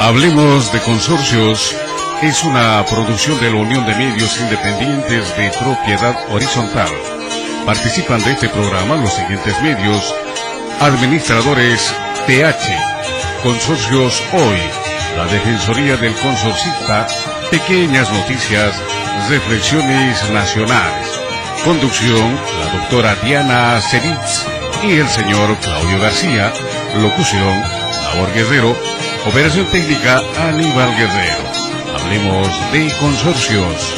Hablemos de Consorcios es una producción de la Unión de Medios Independientes de Propiedad Horizontal. Participan de este programa los siguientes medios: Administradores TH, Consorcios Hoy, la Defensoría del Consorcista, Pequeñas Noticias, Reflexiones Nacionales. Conducción, la doctora Diana Ceritz y el señor Claudio García. Locución, Labor Guerrero. Operación técnica, Aníbal Guerrero. Hablemos de Consorcios.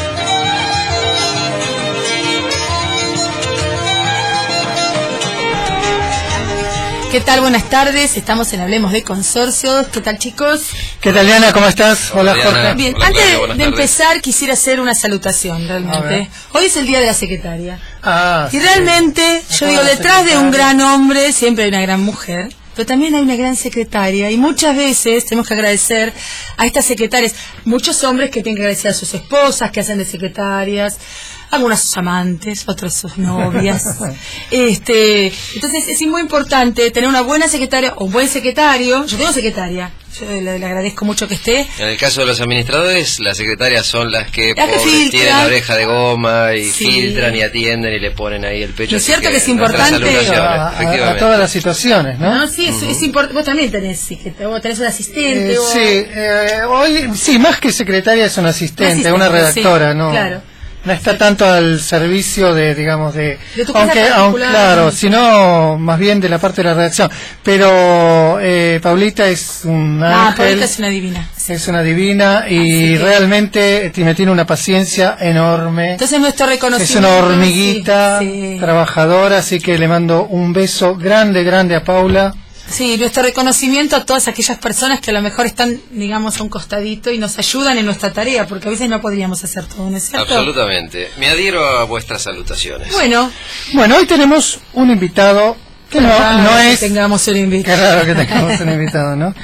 ¿Qué tal? Buenas tardes, estamos en Hablemos de Consorcios. ¿Qué tal, chicos? ¿Qué tal, Diana? ¿Cómo estás? Hola, Jorge. Bien, Hola, antes Claudia, de empezar quisiera hacer una salutación, realmente. Hoy es el Día de la Secretaria. Y realmente, yo digo, detrás de un gran hombre siempre hay una gran mujer, pero también hay una gran secretaria, y muchas veces tenemos que agradecer a estas secretarias. Muchos hombres que tienen que agradecer a sus esposas, que hacen de secretarias, algunas sus amantes, otras sus novias. Entonces es muy importante tener una buena secretaria o un buen secretario. Yo tengo secretaria, yo le agradezco mucho que esté. En el caso de los administradores, las secretarias son las que filtran, tienen la oreja de goma y sí, filtran y atienden y le ponen ahí el pecho. ¿No es cierto que es importante? A todas las situaciones, ¿no? No, sí, es importante. Vos también tenés, vos tenés un asistente. Hoy, sí, más que secretaria es un asistente, una redactora, sí, ¿no? Claro. No está tanto al servicio de, digamos, de tu aunque claro, sino más bien de la parte de la redacción. Pero Paulita es un ángel. Paulita es una divina. Es una divina y realmente me tiene una paciencia enorme. Entonces nuestro reconocimiento. Es una hormiguita trabajadora, así que le mando un beso grande a Paula. Sí, nuestro reconocimiento a todas aquellas personas que a lo mejor están, digamos, a un costadito y nos ayudan en nuestra tarea, porque a veces no podríamos hacer todo, ¿no es cierto? Absolutamente. Me adhiero a vuestras salutaciones. Bueno, hoy tenemos un invitado que no es... Que tengamos un invitado. Qué raro que tengamos un invitado, ¿no?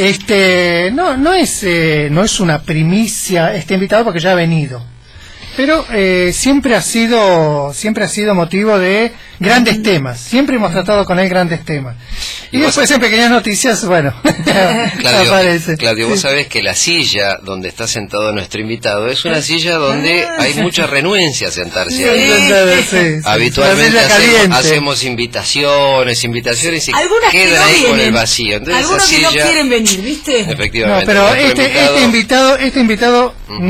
No es una primicia este invitado porque ya ha venido. Pero siempre ha sido motivo de grandes temas. Siempre hemos tratado con él grandes temas. Y después en pequeñas noticias, bueno, aparece. Claudio, vos sabés que la silla donde está sentado nuestro invitado es una silla donde hay mucha renuencia a sentarse ahí. Habitualmente hacemos invitaciones y algunas quedan no ahí vienen, con el vacío. Entonces, algunos que no quieren venir, ¿viste? Efectivamente. No, pero este invitado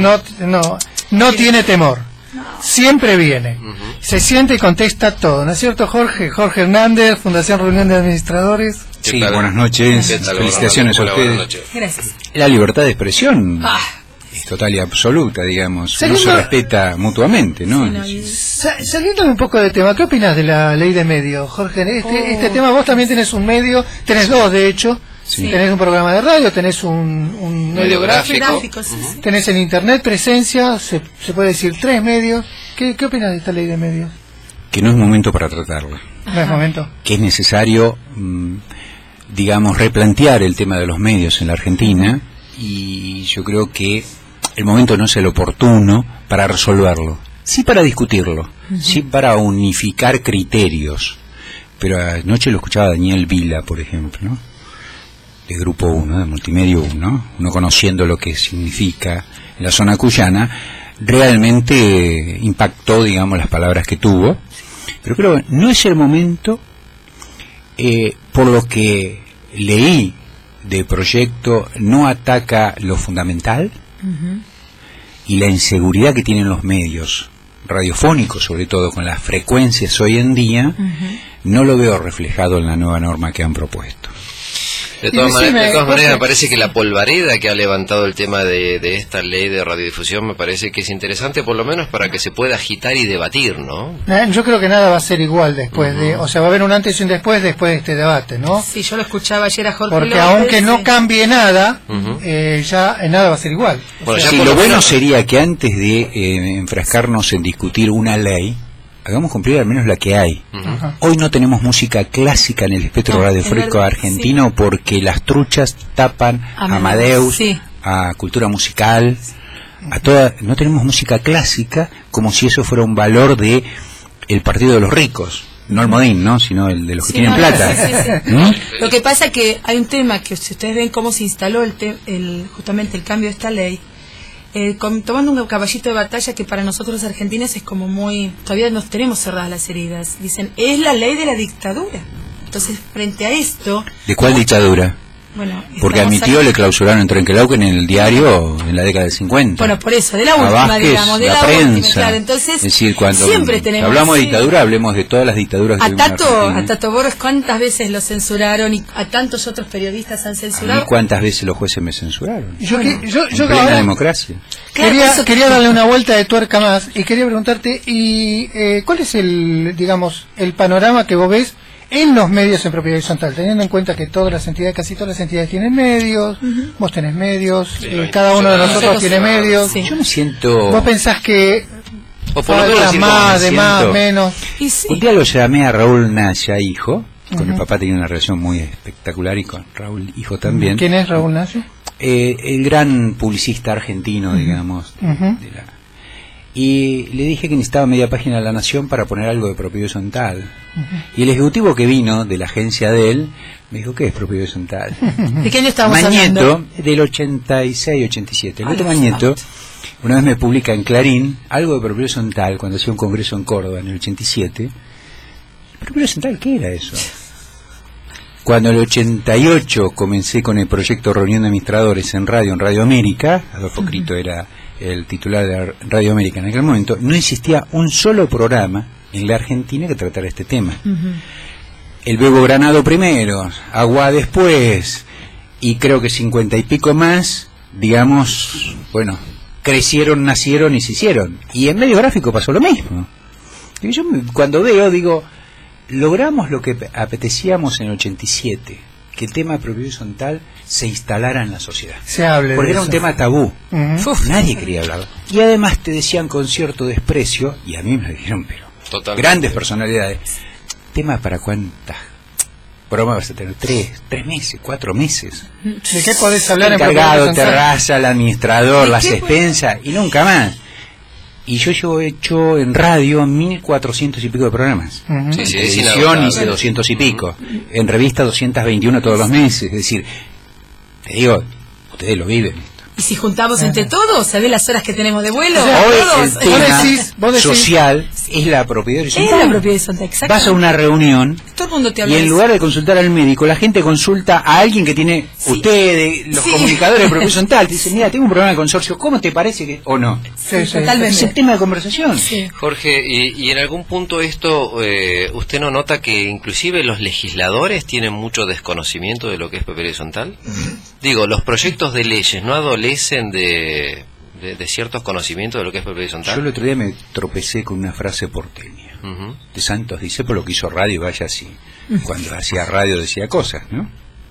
no tiene temor. Siempre viene. Se siente y contesta todo, ¿no es cierto, Jorge? Jorge Hernández, Fundación Reunión de Administradores. Sí, buenas noches. Felicitaciones a ustedes. Gracias. La libertad de expresión es total y absoluta, digamos. No se respeta mutuamente, ¿no? Saliéndome un poco de tema, ¿qué opinas de la ley de medios, Jorge? Este tema, vos también tenés un medio, tenés dos de hecho. Sí. Tenés un programa de radio, tenés un medio gráfico, tenés en internet presencia, se puede decir 3 medios. ¿Qué opinas de esta ley de medios? Que no es momento para tratarla. No es momento. Que es necesario, digamos, replantear el tema de los medios en la Argentina, y yo creo que el momento no es el oportuno para resolverlo. Sí para discutirlo, sí para unificar criterios. Pero anoche lo escuchaba Daniel Vila, por ejemplo, ¿no? De Grupo 1, de Multimedio 1, uno conociendo lo que significa en la zona cuyana, realmente impactó, digamos, las palabras que tuvo. Pero creo que no es el momento, por lo que leí de proyecto, no ataca lo fundamental y la inseguridad que tienen los medios radiofónicos, sobre todo con las frecuencias hoy en día, no lo veo reflejado en la nueva norma que han propuesto. De todas maneras, me parece que la polvareda que ha levantado el tema de esta ley de radiodifusión me parece que es interesante, por lo menos para que se pueda agitar y debatir, ¿no? Yo creo que nada va a ser igual después o sea, va a haber un antes y un después de este debate, ¿no? Sí, yo lo escuchaba ayer a Jorge Porque López, aunque no cambie nada, ya nada va a ser igual. Bueno, sí, lo bueno sería que antes de enfrascarnos en discutir una ley, hagamos cumplir al menos la que hay. Hoy no tenemos música clásica en el espectro radiofónico argentino porque las truchas tapan a Amadeus, a Cultura Musical, no tenemos música clásica como si eso fuera un valor de el partido de los ricos. no el Modín, ¿no? Sino el de los que tienen plata. Lo que pasa es que hay un tema que si ustedes ven cómo se instaló justamente el cambio de esta ley, tomando un caballito de batalla que para nosotros los argentinos es como muy... Todavía nos tenemos cerradas las heridas. Dicen, es la ley de la dictadura. Entonces, frente a esto... ¿De cuál dictadura? Bueno, porque a mi tío le clausuraron en Trenquelauquen en el diario en la década del 50. Bueno, por eso, de la última, Vázquez, digamos, de la prensa. última, claro. Entonces, es decir, cuando siempre tenemos... hablamos de dictadura, hablemos de todas las dictaduras que a Tato Borges, ¿cuántas veces lo censuraron? Y a tantos otros periodistas han censurado. ¿Y cuántas veces los jueces me censuraron? Yo en plena democracia. Claro, quería darle una vuelta de tuerca más y quería preguntarte, ¿cuál es el panorama que vos ves en los medios en propiedad horizontal, teniendo en cuenta que todas las entidades, casi todas las entidades tienen medios, vos tenés medios, cada uno de nosotros tiene medios? Yo me siento... ¿Vos pensás que más, menos? Un día lo llamé a Raúl Naya, hijo, con el papá tenía una relación muy espectacular y con Raúl, hijo también. ¿Quién es Raúl Naya? El gran publicista argentino, digamos, y le dije que necesitaba media página de La Nación para poner algo de propiedad horizontal. Y el ejecutivo que vino de la agencia de él me dijo, ¿qué es propiedad horizontal? ¿De qué año estamos hablando? Mañeto, del 86, 87. El otro Mañeto una vez me publica en Clarín algo de propiedad horizontal cuando hacía un congreso en Córdoba en el 87. ¿Propiedad horizontal qué era eso? Cuando en el 88 comencé con el proyecto Reunión de Administradores en Radio América, Adolfo Crito era el titular de Radio América en aquel momento, no existía un solo programa en la Argentina que tratara este tema. El Bebo Granado primero, Agua después, y creo que 50 y pico más, digamos, bueno, crecieron, nacieron y se hicieron. Y en medio gráfico pasó lo mismo. Y yo cuando veo, digo, logramos lo que apetecíamos en el 87, que el tema de propiedad horizontal se instalara en la sociedad. Se hable porque de era eso. Un tema tabú. Nadie quería hablar. Y además te decían con cierto desprecio, y a mí me lo dijeron, pero grandes personalidades, tema para cuántas bromas vas a tener, 3 meses, 4 meses. ¿De qué podés hablar en encargado, terraza, el administrador, las expensas, y nunca más. Y yo he hecho en radio 1400 y pico de programas. En televisión hice 200 y pico. En revista 221 todos los meses. Es decir, te digo, ustedes lo viven. Y si juntamos entre todos, ¿sabés las horas que tenemos de vuelo? Hoy el tema social es la propiedad horizontal. Es la propiedad horizontal, exacto. Vas a una reunión todo el mundo te habla y en lugar de consultar al médico, la gente consulta a alguien que tiene, ustedes, los comunicadores de propiedad horizontal, te dicen, mira, tengo un programa de consorcio, ¿cómo te parece que...? ¿O no? Totalmente. Es el tema de conversación. Jorge, y en algún punto esto, ¿usted no nota que inclusive los legisladores tienen mucho desconocimiento de lo que es propiedad horizontal? Digo, los proyectos de leyes no adolecen de ciertos conocimientos de lo que es propiedad horizontal. Yo el otro día me tropecé con una frase porteña de Santos Discépolo, por lo que hizo radio, vaya así, cuando hacía radio decía cosas, ¿no?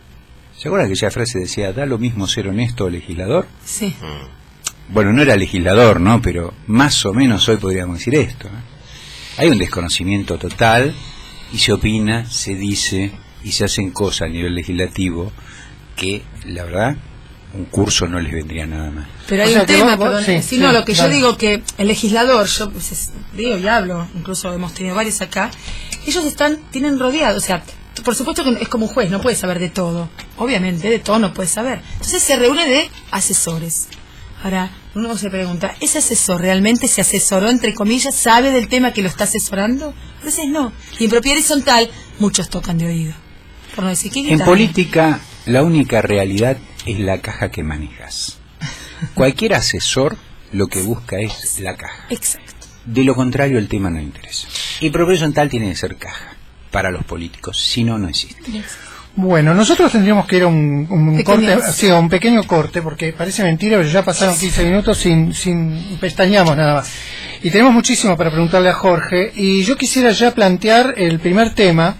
¿Se acuerdan que esa frase decía, da lo mismo ser honesto o legislador? Sí. Bueno, no era legislador, ¿no? Pero más o menos hoy podríamos decir esto, ¿no? Hay un desconocimiento total y se opina, se dice y se hacen cosas a nivel legislativo que, la verdad, un curso no les vendría nada más. Pero hay un tema, lo que yo digo, que el legislador, yo digo y hablo, incluso hemos tenido varios acá, ellos tienen rodeados, o sea, por supuesto que es como un juez, no puede saber de todo, obviamente de todo no puede saber, entonces se reúne de asesores. Ahora, uno se pregunta, ¿ese asesor realmente se asesoró, entre comillas, sabe del tema que lo está asesorando? A veces no, y en propiedad horizontal muchos tocan de oído, por no decir que en política la única realidad es la caja que manejas. Cualquier asesor lo que busca es la caja. Exacto. De lo contrario el tema no interesa. Y propiedad horizontal tiene que ser caja para los políticos, si no, no existe. Bueno, nosotros tendríamos que ir a un pequeño corte, porque parece mentira, pero ya pasaron 15 minutos sin pestañeamos nada más. Y tenemos muchísimo para preguntarle a Jorge, y yo quisiera ya plantear el primer tema.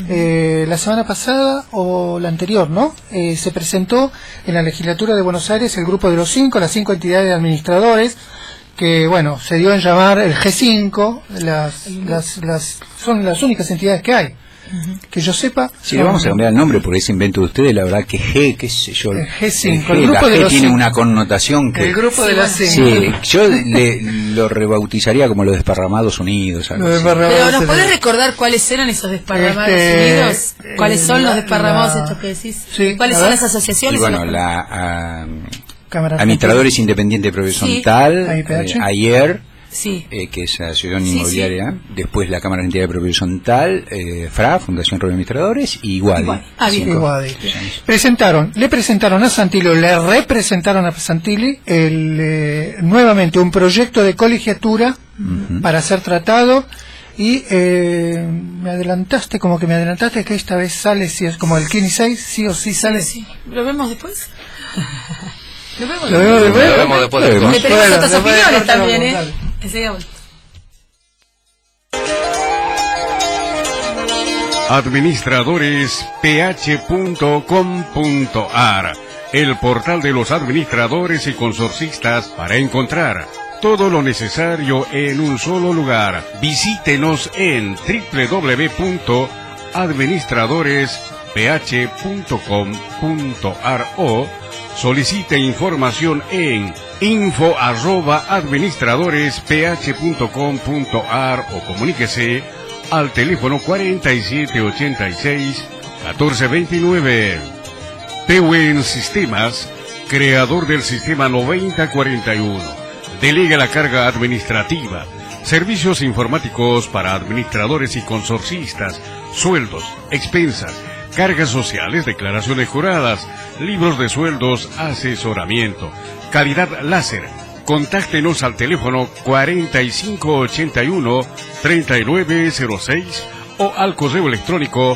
La semana pasada o la anterior, ¿no? Se presentó en la legislatura de Buenos Aires el grupo de los 5, las 5 entidades de administradores, que bueno, se dio en llamar el G5, son las únicas entidades que hay. Que yo sepa... Si le vamos a cambiar el nombre por ese invento de ustedes, la verdad que G, qué sé yo... G5, el grupo de G tiene una connotación que... El grupo de las 5. Sí, yo lo rebautizaría como los Desparramados Unidos. Pero ¿nos podés recordar cuáles eran esos Desparramados Unidos? ¿Cuáles son los Desparramados estos que decís? Sí, ¿Cuáles son las asociaciones? Y bueno, Administradores Independientes de Horizontal, ayer... Sí. Que es la Asociación Inmobiliaria, después la Cámara Argentina de Propiedad Horizontal, FRA, Fundación Reunión de Administradores, y Iguadi. Le presentaron a Santilli, le representaron a Santilli nuevamente un proyecto de colegiatura para ser tratado, y me adelantaste que esta vez sale, si es como el 15 sí o sí sale. Sí. ¿Lo vemos después? Lo vemos después. Le pedimos otras opiniones también, ¿eh? Enseguida vuelta. Administradoresph.com.ar, el portal de los administradores y consorcistas para encontrar todo lo necesario en un solo lugar. Visítenos en www.administradoresph.com.ar o solicite información en info@administradoresph.com.ar o comuníquese al teléfono 4786-1429. Pewen Sistemas, creador del sistema 9041. Delega la carga administrativa, servicios informáticos para administradores y consorcistas, sueldos, expensas, cargas sociales, declaraciones juradas, libros de sueldos, asesoramiento, calidad láser. Contáctenos al teléfono 4581-3906 o al correo electrónico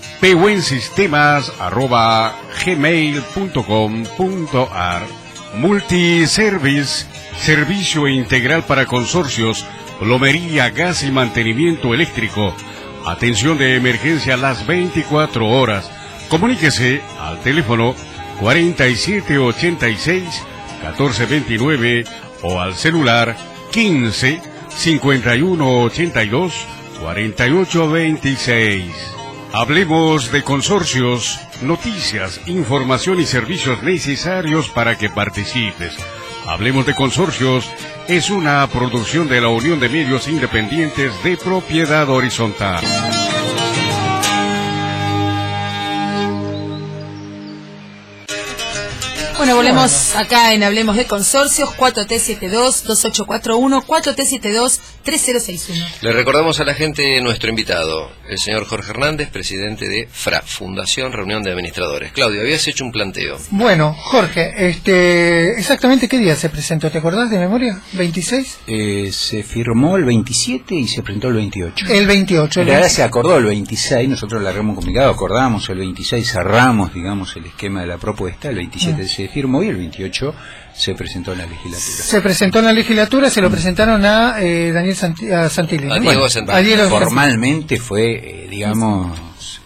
pewensistemas@gmail.com.ar. Multiservice, servicio integral para consorcios, plomería, gas y mantenimiento eléctrico. Atención de emergencia las 24 horas. Comuníquese al teléfono 4786-1429 o al celular 15-5182-4826. Hablemos de consorcios, noticias, información y servicios necesarios para que participes. Hablemos de consorcios es una producción de la Unión de Medios Independientes de Propiedad Horizontal. Bueno, volvemos acá en Hablemos de Consorcios, 4T72-2841, 4T72-3061. Le recordamos a la gente nuestro invitado, el señor Jorge Hernández, presidente de FRA, Fundación Reunión de Administradores. Claudio, habías hecho un planteo. Bueno, Jorge, exactamente qué día se presentó, ¿te acordás de memoria? ¿26? Se firmó el 27 y se presentó el 28. El 28. En realidad se acordó el 26, nosotros le habíamos comunicado, acordamos el 26, cerramos, digamos, el esquema de la propuesta, el 27 se firmó y el 28 se presentó en la legislatura. Se presentó en la legislatura, se lo presentaron a Daniel Santilli, ¿no? A Diego Santilli. Formalmente fue, digamos,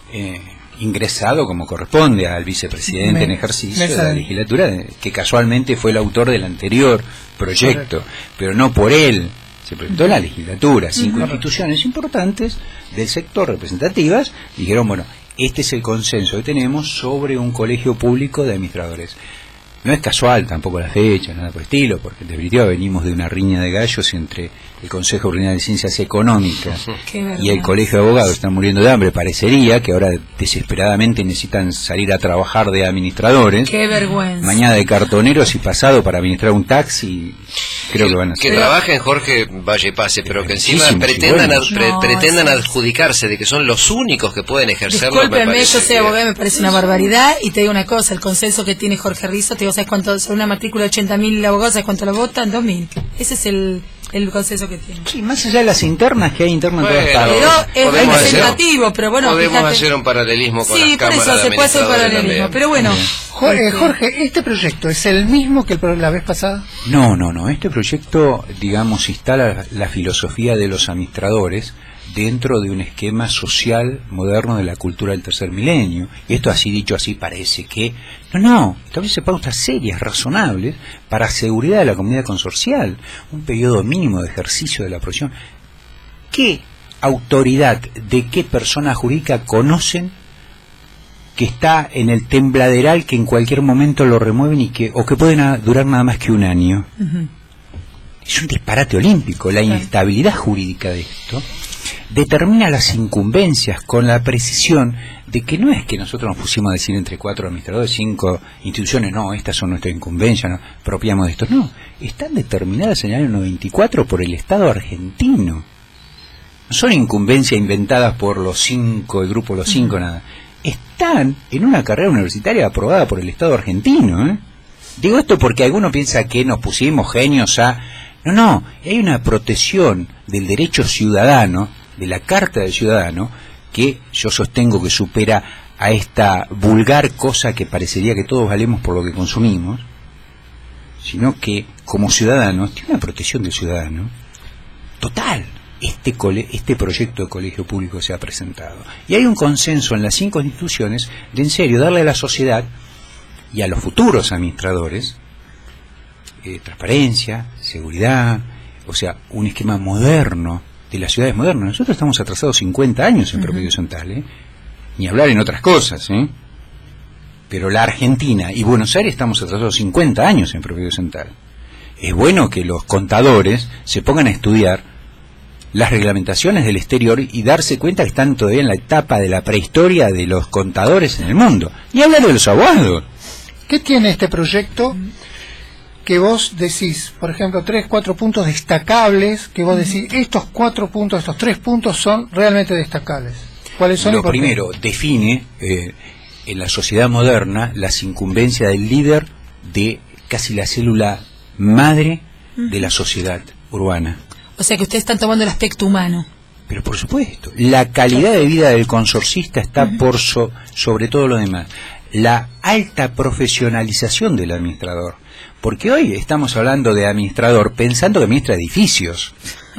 ingresado como corresponde al vicepresidente en ejercicio de la legislatura, que casualmente fue el autor del anterior proyecto. Correcto. Pero no por él. Se presentó en la legislatura. 5 instituciones importantes del sector representativas dijeron, bueno, este es el consenso que tenemos sobre un colegio público de administradores. No es casual tampoco la fecha, nada por el estilo, porque en definitiva venimos de una riña de gallos entre el Consejo Ordinario de Ciencias Económicas y el Colegio de Abogados. Están muriendo de hambre. Parecería que ahora desesperadamente necesitan salir a trabajar de administradores. ¡Qué vergüenza! Mañana de cartoneros y pasado para administrar un taxi. Creo que van a hacer. Que trabajen, Jorge, vaya y pase, pero que encima pretendan adjudicarse de que son los únicos que pueden ejercerlo. Discúlpeme, yo soy abogada, me parece una barbaridad, y te digo una cosa, el consenso que tiene Jorge Rizzo, te digo, ¿sabes cuánto? Sobre una matrícula de 80.000 abogados, ¿sabes cuánto lo votan? 2.000. Ese es el consenso que tiene. Sí, más allá de las internas que hay internas en todas partes. Pero es representativo, pero bueno. Podemos hacer un paralelismo con las cámaras. Sí, por eso se puede hacer paralelismo, pero bueno. Jorge, ¿este proyecto es el mismo que la vez pasada? No. Este proyecto, digamos, instala la filosofía de los administradores dentro de un esquema social moderno de la cultura del tercer milenio. Y esto así dicho así parece que... No, establece pautas serias, razonables, para seguridad de la comunidad consorcial, un periodo mínimo de ejercicio de la profesión, que autoridad de qué persona jurídica conocen que está en el tembladeral que en cualquier momento lo remueven o que pueden durar nada más que un año. Es un disparate olímpico. La inestabilidad jurídica de esto determina las incumbencias con la precisión de que no es que nosotros nos pusimos a decir entre 4 administradores, 5 instituciones, no, estas son nuestras incumbencias, no, apropiamos de esto. No, están determinadas en el año 94 por el Estado argentino. No son incumbencias inventadas por los 5, el grupo Los 5, nada. Están en una carrera universitaria aprobada por el Estado argentino, ¿eh? Digo esto porque alguno piensa que nos pusimos genios a... No, hay una protección del derecho ciudadano, de la Carta del Ciudadano, que yo sostengo que supera a esta vulgar cosa que parecería que todos valemos por lo que consumimos, sino que como ciudadanos tiene una protección del ciudadano total. Este proyecto de colegio público se ha presentado y hay un consenso en las 5 instituciones de en serio darle a la sociedad y a los futuros administradores transparencia, seguridad, o sea, un esquema moderno de las ciudades modernas. Nosotros estamos atrasados 50 años en propiedad horizontal, ni hablar en otras cosas, pero la Argentina y Buenos Aires estamos atrasados 50 años en propiedad horizontal. Es bueno que los contadores se pongan a estudiar las reglamentaciones del exterior y darse cuenta que están todavía en la etapa de la prehistoria de los contadores en el mundo. Y hablar de los abogados. ¿Qué tiene este proyecto que vos decís, por ejemplo, 3, 4 puntos destacables, que vos decís, estos 4 puntos, estos 3 puntos son realmente destacables? ¿Cuáles son? Lo primero, define en la sociedad moderna las incumbencias del líder de casi la célula madre de la sociedad urbana. O sea que ustedes están tomando el aspecto humano. Pero por supuesto, la calidad de vida del consorcista está por sobre todo lo demás. La alta profesionalización del administrador. Porque hoy estamos hablando de administrador pensando que administra edificios.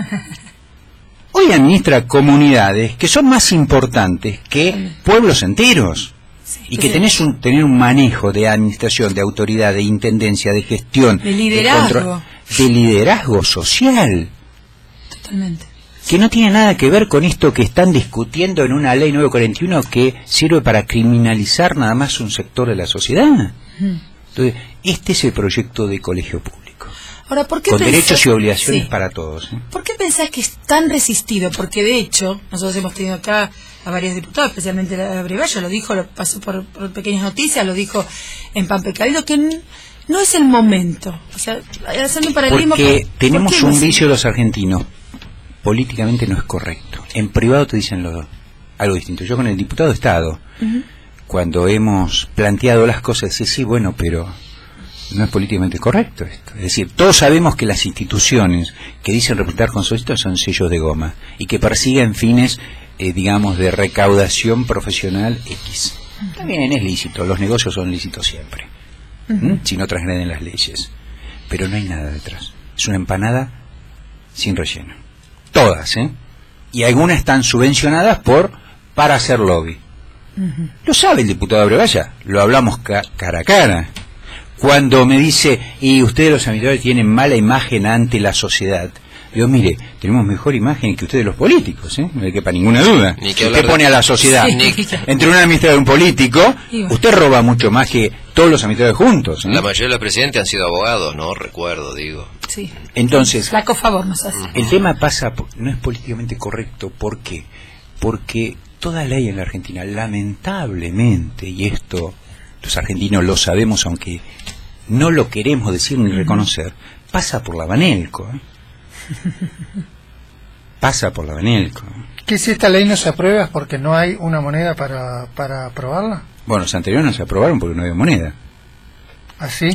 Hoy administra comunidades que son más importantes que pueblos enteros. Y que tener un manejo de administración, de autoridad, de intendencia, de gestión, de liderazgo, de liderazgo social. Totalmente. Que no tiene nada que ver con esto que están discutiendo en una ley 941 que sirve para criminalizar nada más un sector de la sociedad. Entonces, este es el proyecto de colegio público. Ahora, ¿por qué con derechos y obligaciones para todos? ¿Por qué pensás que es tan resistido? Porque de hecho, nosotros hemos tenido acá a varios diputados, especialmente la Brevalla, lo dijo, lo pasó por pequeñas noticias, lo dijo en Pan Pecadillo, que no es el momento. O sea, haciendo un paralelismo. Porque tenemos un vicio los argentinos. Políticamente no es correcto. En privado te dicen algo distinto. Yo con el diputado de Estado, cuando hemos planteado las cosas, sí, bueno, pero no es políticamente correcto esto. Es decir, todos sabemos que las instituciones que dicen representar consorcios son sellos de goma y que persiguen fines, digamos, de recaudación profesional X. También es lícito, los negocios son lícitos siempre, si no transgreden las leyes. Pero no hay nada detrás. Es una empanada sin relleno. Todas, y algunas están subvencionadas para hacer lobby. Lo sabe el diputado Brevalla, lo hablamos cara a cara. Cuando me dice, y ustedes los administradores tienen mala imagen ante la sociedad, digo, mire, tenemos mejor imagen que ustedes los políticos, no hay que para ninguna duda. Usted pone a la sociedad entre un administrador y un político, usted roba mucho más que todos los administradores juntos. La mayoría de los presidentes han sido abogados, ¿no? Recuerdo, digo. Sí. Entonces, flaco favor nos hace. El tema no es políticamente correcto. ¿Por qué? Porque toda ley en la Argentina, lamentablemente, y esto los argentinos lo sabemos, aunque no lo queremos decir ni reconocer, pasa por la Banelco. Pasa por la Banelco. ¿Que si esta ley no se aprueba es porque no hay una moneda para aprobarla? Bueno, los anteriores no se aprobaron porque no había moneda. ¿Así?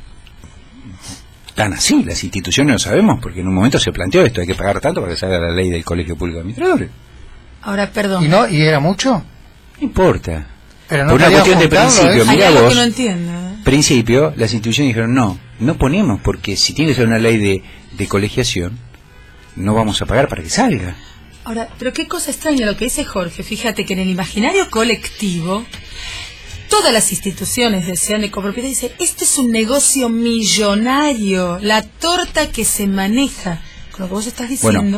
Tan así, las instituciones lo sabemos, porque en un momento se planteó esto, hay que pagar tanto para que salga la ley del Colegio Público de Administradores. Ahora, perdón. ¿Y era mucho? No importa. Pero no por una cuestión de principio, mira vos, que no entiendo. Principio, las instituciones dijeron, no ponemos, porque si tiene que ser una ley de colegiación, no vamos a pagar para que salga. Ahora, pero qué cosa extraña lo que dice Jorge, fíjate que en el imaginario colectivo, todas las instituciones desean de copropiedad, dice, este es un negocio millonario, la torta que se maneja, con lo que vos estás diciendo. Bueno,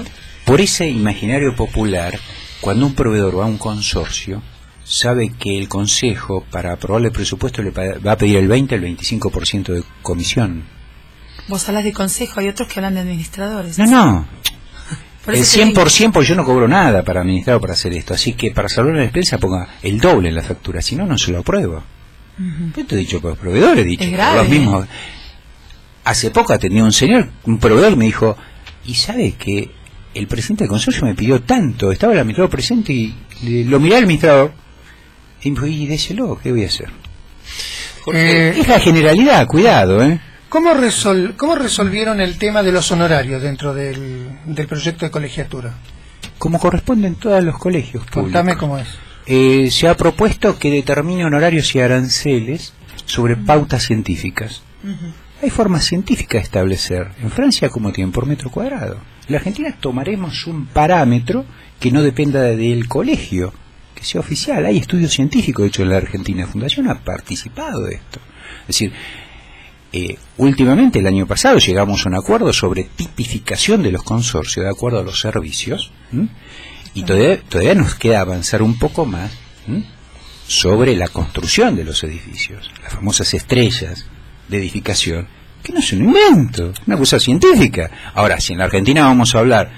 por ese imaginario popular, cuando un proveedor va a un consorcio, sabe que el consejo, para aprobarle el presupuesto, le va a pedir el 20 al 25% de comisión. Vos hablas de consejo, hay otros que hablan de administradores. No. El 100%, porque yo no cobro nada para administrar o para hacer esto. Así que para salvar la despensa ponga el doble en la factura, si no, no se lo apruebo. Yo te he dicho por los proveedores, he dicho por los mismos. Hace poco atendí a un señor, un proveedor, me dijo, ¿y sabe que el presidente del consorcio me pidió tanto? Estaba el administrador presente y lo miré al administrador y me dijo, y déselo, ¿qué voy a hacer? Es la generalidad, cuidado, ¿Cómo resolvieron el tema de los honorarios dentro del proyecto de colegiatura? Como corresponde en todos los colegios públicos. Contame cómo es. Se ha propuesto que determine honorarios y aranceles sobre pautas científicas. Hay formas científicas de establecer. En Francia, ¿cómo tienen? Por metro cuadrado. En la Argentina tomaremos un parámetro que no dependa del colegio, que sea oficial. Hay estudios científicos hechos en la Argentina. La Fundación ha participado de esto. Es decir, últimamente, el año pasado, llegamos a un acuerdo sobre tipificación de los consorcios de acuerdo a los servicios, y todavía nos queda avanzar un poco más sobre la construcción de los edificios, las famosas estrellas de edificación, que no es un invento, es una cosa científica. Ahora, si en la Argentina vamos a hablar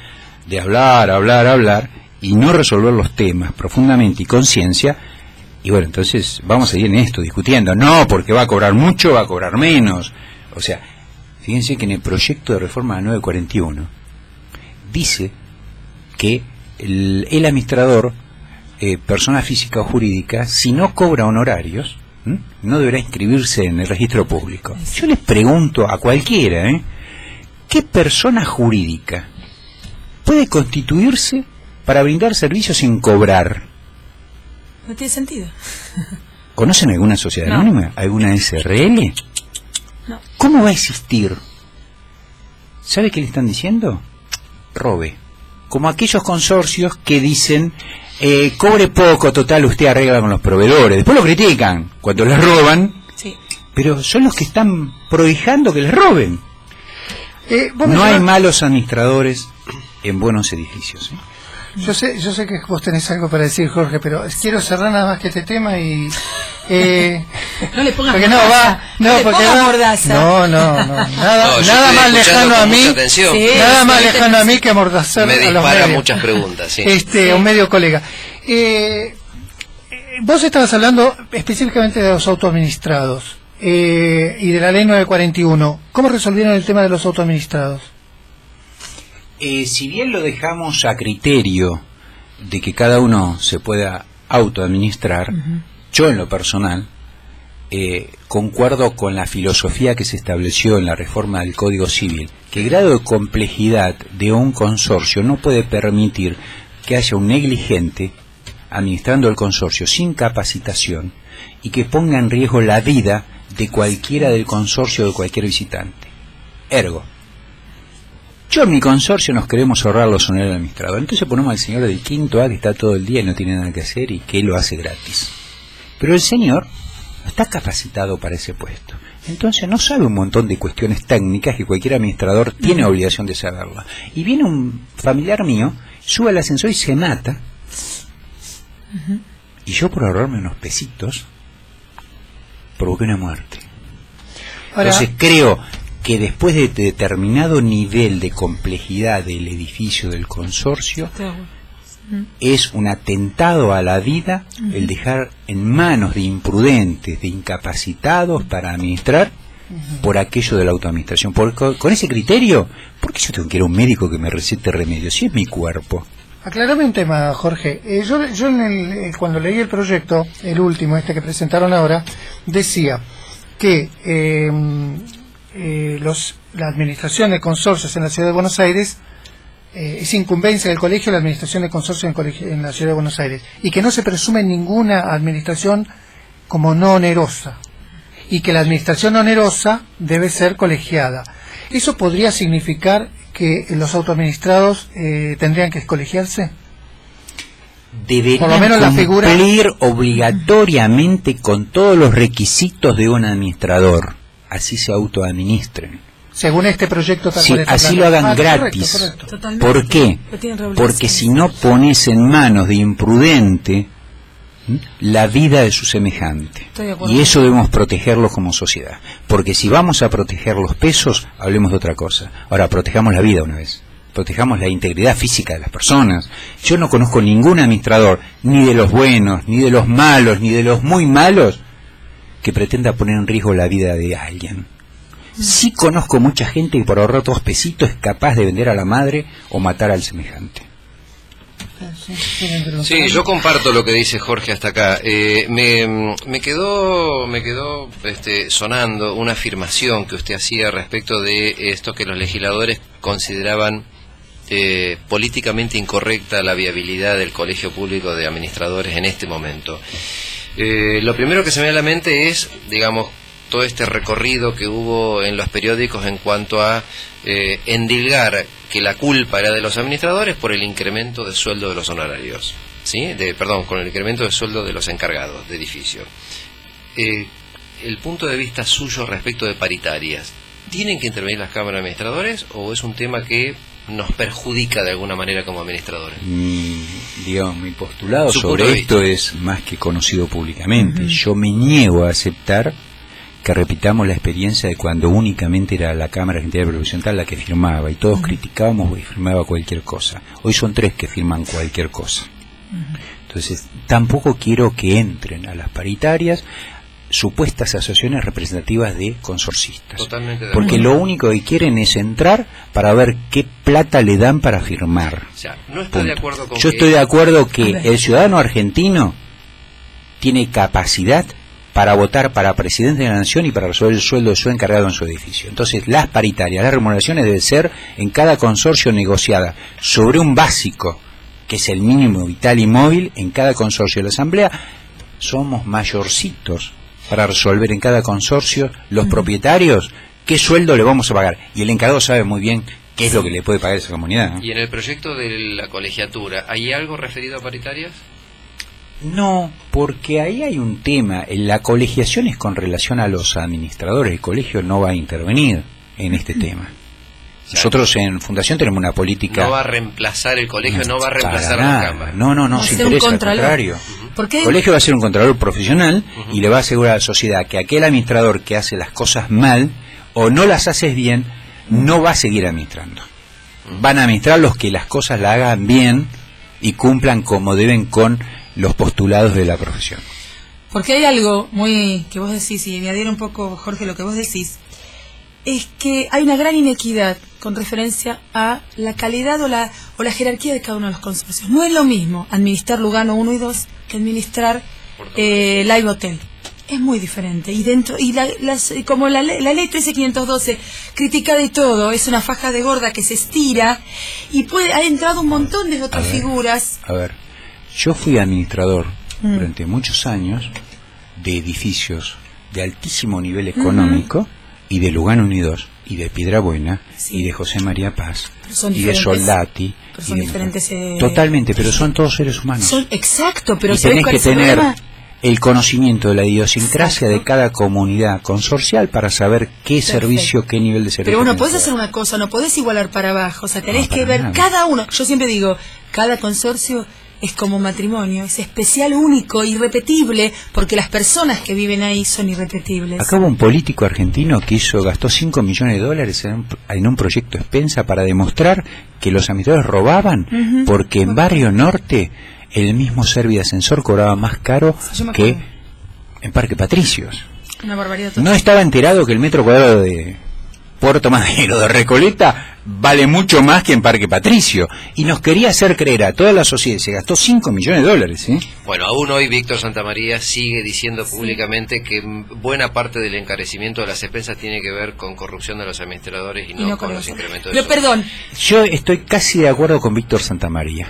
y no resolver los temas profundamente y con ciencia, y bueno, entonces vamos a ir en esto discutiendo, no, porque va a cobrar mucho, va a cobrar menos. O sea, fíjense que en el proyecto de reforma 941 dice que el administrador, persona física o jurídica, si no cobra honorarios, no deberá inscribirse en el registro público. Yo les pregunto a cualquiera, ¿qué persona jurídica puede constituirse para brindar servicios sin cobrar? No tiene sentido. ¿Conocen alguna sociedad anónima? ¿Alguna SRL? No. ¿Cómo va a existir? ¿Sabe qué le están diciendo? Robe. Como aquellos consorcios que dicen, cobre poco, total, usted arregla con los proveedores. Después lo critican cuando les roban, sí, pero son los que están prohijando que les roben. No hay malos administradores en buenos edificios. Yo sé que vos tenés algo para decir, Jorge, pero quiero cerrar nada más que este tema y... no le pongas porque mordaza. Nada más lejano a mí, nada más lejano a mí que amordazar me a los dispara medios. Muchas preguntas, sí. Un medio colega. Vos estabas hablando específicamente de los autoadministrados y de la ley 941. ¿Cómo resolvieron el tema de los autoadministrados? Si bien lo dejamos a criterio de que cada uno se pueda autoadministrar, yo en lo personal concuerdo con la filosofía que se estableció en la reforma del Código Civil, que el grado de complejidad de un consorcio no puede permitir que haya un negligente administrando el consorcio sin capacitación y que ponga en riesgo la vida de cualquiera del consorcio o de cualquier visitante. Ergo, yo en mi consorcio nos queremos ahorrar los honorarios del administrador, entonces ponemos al señor del quinto A que está todo el día y no tiene nada que hacer y que lo hace gratis. Pero el señor no está capacitado para ese puesto, entonces no sabe un montón de cuestiones técnicas que cualquier administrador tiene obligación de saberla. Y viene un familiar mío, sube al ascensor y se mata, y yo por ahorrarme unos pesitos provoqué una muerte. Entonces creo que después de determinado nivel de complejidad del edificio del consorcio, es un atentado a la vida el dejar en manos de imprudentes, de incapacitados para administrar por aquello de la autoadministración. Con ese criterio, ¿por qué yo tengo que ir a un médico que me recete remedios? Si es mi cuerpo. Aclarame un tema, Jorge. Yo cuando leí el proyecto, el último, este que presentaron ahora, decía que la administración de consorcios en la Ciudad de Buenos Aires es incumbencia del colegio la administración de consorcios en la Ciudad de Buenos Aires, y que no se presume ninguna administración como no onerosa, y que la administración onerosa debe ser colegiada. ¿Eso podría significar que los autoadministrados tendrían que colegiarse? Deberían por lo menos cumplir obligatoriamente con todos los requisitos de un administrador, así se autoadministren. según este proyecto. Sí, así lo hagan gratis. Correcto. ¿Por qué? Porque si no pones en manos de imprudente la vida de su semejante. Y eso debemos protegerlo como sociedad. Porque si vamos a proteger los pesos, hablemos de otra cosa. Ahora, protejamos la vida una vez. Protejamos la integridad física de las personas. Yo no conozco ningún administrador, ni de los buenos, ni de los malos, ni de los muy malos, que pretenda poner en riesgo la vida de alguien. Sí conozco mucha gente que por ahorrar 2 pesitos es capaz de vender a la madre o matar al semejante. Sí, yo comparto lo que dice Jorge hasta acá. Me quedó sonando una afirmación que usted hacía respecto de esto que los legisladores consideraban políticamente incorrecta la viabilidad del Colegio Público de Administradores en este momento. Lo primero que se me viene a la mente es, digamos, todo este recorrido que hubo en los periódicos en cuanto a endilgar que la culpa era de los administradores por el incremento de sueldo de los honorarios, ¿sí? Con el incremento de sueldo de los encargados de edificio. El punto de vista suyo respecto de paritarias, ¿tienen que intervenir las cámaras de administradores o es un tema que nos perjudica de alguna manera como administradores? Digamos, mi postulado sobre esto es más que conocido públicamente. Yo me niego a aceptar que repitamos la experiencia de cuando únicamente era la Cámara Argentina de Profesional la que firmaba y todos criticábamos y firmaba cualquier cosa. Hoy son 3 que firman cualquier cosa. Entonces, tampoco quiero que entren a las paritarias supuestas asociaciones representativas de consorcistas. Totalmente de porque lo único que quieren es entrar para ver qué plata le dan para firmar. O sea, no estoy de acuerdo con Yo estoy de acuerdo que el ciudadano argentino tiene capacidad para votar para presidente de la nación y para resolver el sueldo de su encargado en su edificio. Entonces, las paritarias, las remuneraciones deben ser en cada consorcio negociada sobre un básico, que es el mínimo vital y móvil en cada consorcio de la Asamblea. Somos mayorcitos para resolver en cada consorcio los propietarios qué sueldo le vamos a pagar. Y el encargado sabe muy bien qué es lo que le puede pagar esa comunidad, ¿no? ¿Y en el proyecto de la colegiatura hay algo referido a paritarias? No, porque ahí hay un tema. La colegiación es con relación a los administradores. El colegio no va a intervenir en este tema. Nosotros en Fundación tenemos una política... No va a reemplazar el colegio, no va a reemplazar la Cámara. No se interesa, al contrario. El colegio va a ser un contralor profesional y le va a asegurar a la sociedad que aquel administrador que hace las cosas mal o no las haces bien, no va a seguir administrando. Van a administrar los que las cosas la hagan bien y cumplan como deben con los postulados de la profesión. Porque hay algo muy que vos decís, y me adhiero un poco, Jorge, lo que vos decís, es que hay una gran inequidad con referencia a la calidad o la jerarquía de cada uno de los consorcios. No es lo mismo administrar Lugano 1 y 2 que administrar Live Hotel. Es muy diferente. Y como la ley 13512 critica de todo, es una faja de gorda que se estira y ha entrado un montón de otras figuras. A ver, yo fui administrador durante muchos años de edificios de altísimo nivel económico y de Lugano 1 y 2 y de Piedrabuena y de José María Paz y de Soldati. Pero son diferentes. Totalmente, pero son todos seres humanos. Exacto, pero y tenés que tener el conocimiento de la idiosincrasia de cada comunidad consorcial para saber qué servicio, qué nivel de servicio. Pero bueno, podés hacer una cosa, no podés igualar para abajo, o sea, tenés que ver cada uno. Yo siempre digo, cada consorcio es como un matrimonio, es especial, único, irrepetible, porque las personas que viven ahí son irrepetibles. Acá hubo un político argentino que gastó $5 millones en un proyecto Spensa para demostrar que los administradores robaban, porque en Barrio Norte el mismo servicio de ascensor cobraba más caro que en Parque Patricios. Una barbaridad total. No estaba enterado que el metro cuadrado de Puerto Madero, de Recoleta, vale mucho más que en Parque Patricio. Y nos quería hacer creer a toda la sociedad, se gastó $5 millones. Bueno, aún hoy Víctor Santamaría sigue diciendo públicamente que buena parte del encarecimiento de las expensas tiene que ver con corrupción de los administradores y no con los incrementos de Pero perdón. Yo estoy casi de acuerdo con Víctor Santamaría.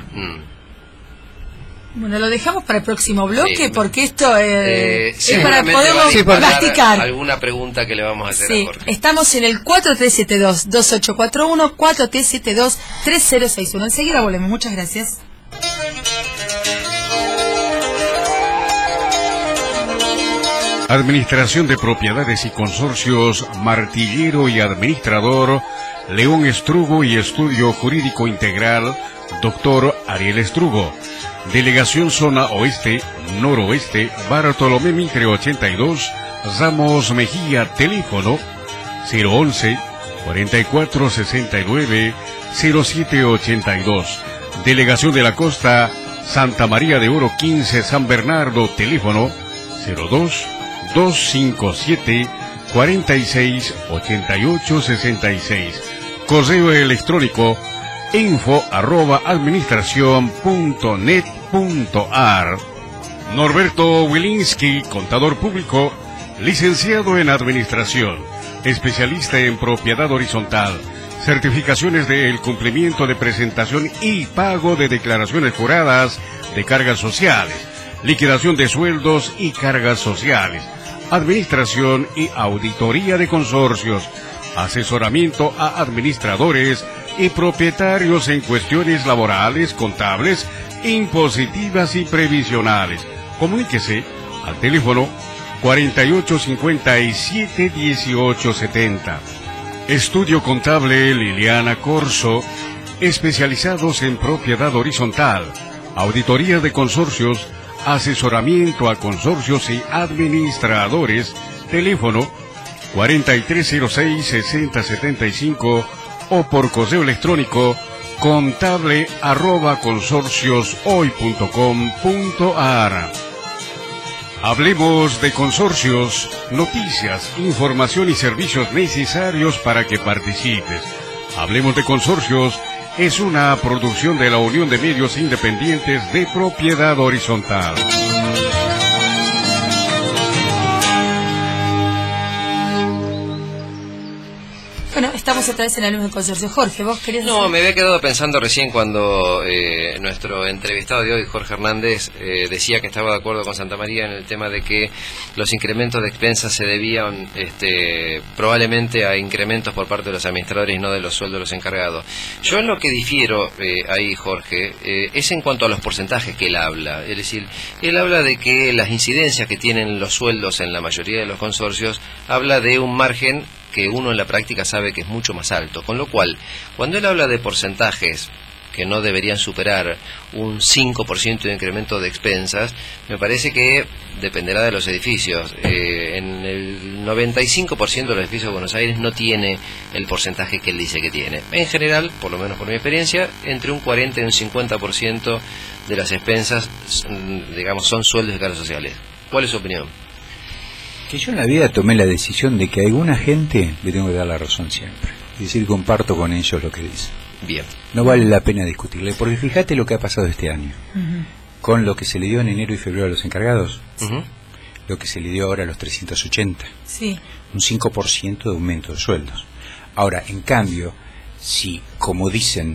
Bueno, lo dejamos para el próximo bloque porque esto es para poder masticar. Alguna pregunta que le vamos a hacer a Jorge. Estamos en el 4372-2841, 4372-3061. Enseguida volvemos. Muchas gracias. Administración de Propiedades y Consorcios, Martillero y Administrador, León Estrugo y Estudio Jurídico Integral, Dr. Ariel Estrugo. Delegación Zona Oeste, Noroeste, Bartolomé Mitre 82, Ramos Mejía, teléfono 011-4469-0782. Delegación de la Costa, Santa María de Oro 15, San Bernardo, teléfono 02-257-468866. Correo electrónico info@administracion.net.ar. Norberto Wilinski, contador público, licenciado en Administración, especialista en Propiedad Horizontal, certificaciones del cumplimiento de presentación y pago de declaraciones juradas de cargas sociales, liquidación de sueldos y cargas sociales, administración y auditoría de consorcios, asesoramiento a administradores y propietarios en cuestiones laborales, contables, impositivas y previsionales. Comuníquese al teléfono 4857-1870. Estudio Contable Liliana Corso, especializados en propiedad horizontal, auditoría de consorcios, asesoramiento a consorcios y administradores, teléfono 4306-6075 o por correo electrónico contable@consorcioshoy.com.ar. Hablemos de consorcios, noticias, información y servicios necesarios para que participes. Hablemos de consorcios es una producción de la Unión de Medios Independientes de Propiedad Horizontal. Bueno, estamos otra vez en el mismo consorcio. Jorge, ¿vos querías decir? No, me había quedado pensando recién cuando nuestro entrevistado de hoy, Jorge Hernández, decía que estaba de acuerdo con Santa María en el tema de que los incrementos de expensas se debían probablemente a incrementos por parte de los administradores y no de los sueldos de los encargados. Yo en lo que difiero ahí, Jorge, es en cuanto a los porcentajes que él habla. Es decir, él habla de que las incidencias que tienen los sueldos en la mayoría de los consorcios, habla de un margen que uno en la práctica sabe que es mucho más alto, con lo cual, cuando él habla de porcentajes que no deberían superar un 5% de incremento de expensas, me parece que dependerá de los edificios. En el 95% de los edificios de Buenos Aires no tiene el porcentaje que él dice que tiene. En general, por lo menos por mi experiencia, entre un 40 y un 50% de las expensas, digamos, son sueldos y cargas sociales. ¿Cuál es su opinión? Que yo en la vida tomé la decisión de que a alguna gente le tengo que dar la razón siempre. Es decir, comparto con ellos lo que dicen. Bien. No vale la pena discutirle, porque fíjate lo que ha pasado este año. Con lo que se le dio en enero y febrero a los encargados, lo que se le dio ahora a los 380. Sí. Un 5% de aumento de sueldos. Ahora, en cambio, si, como dicen,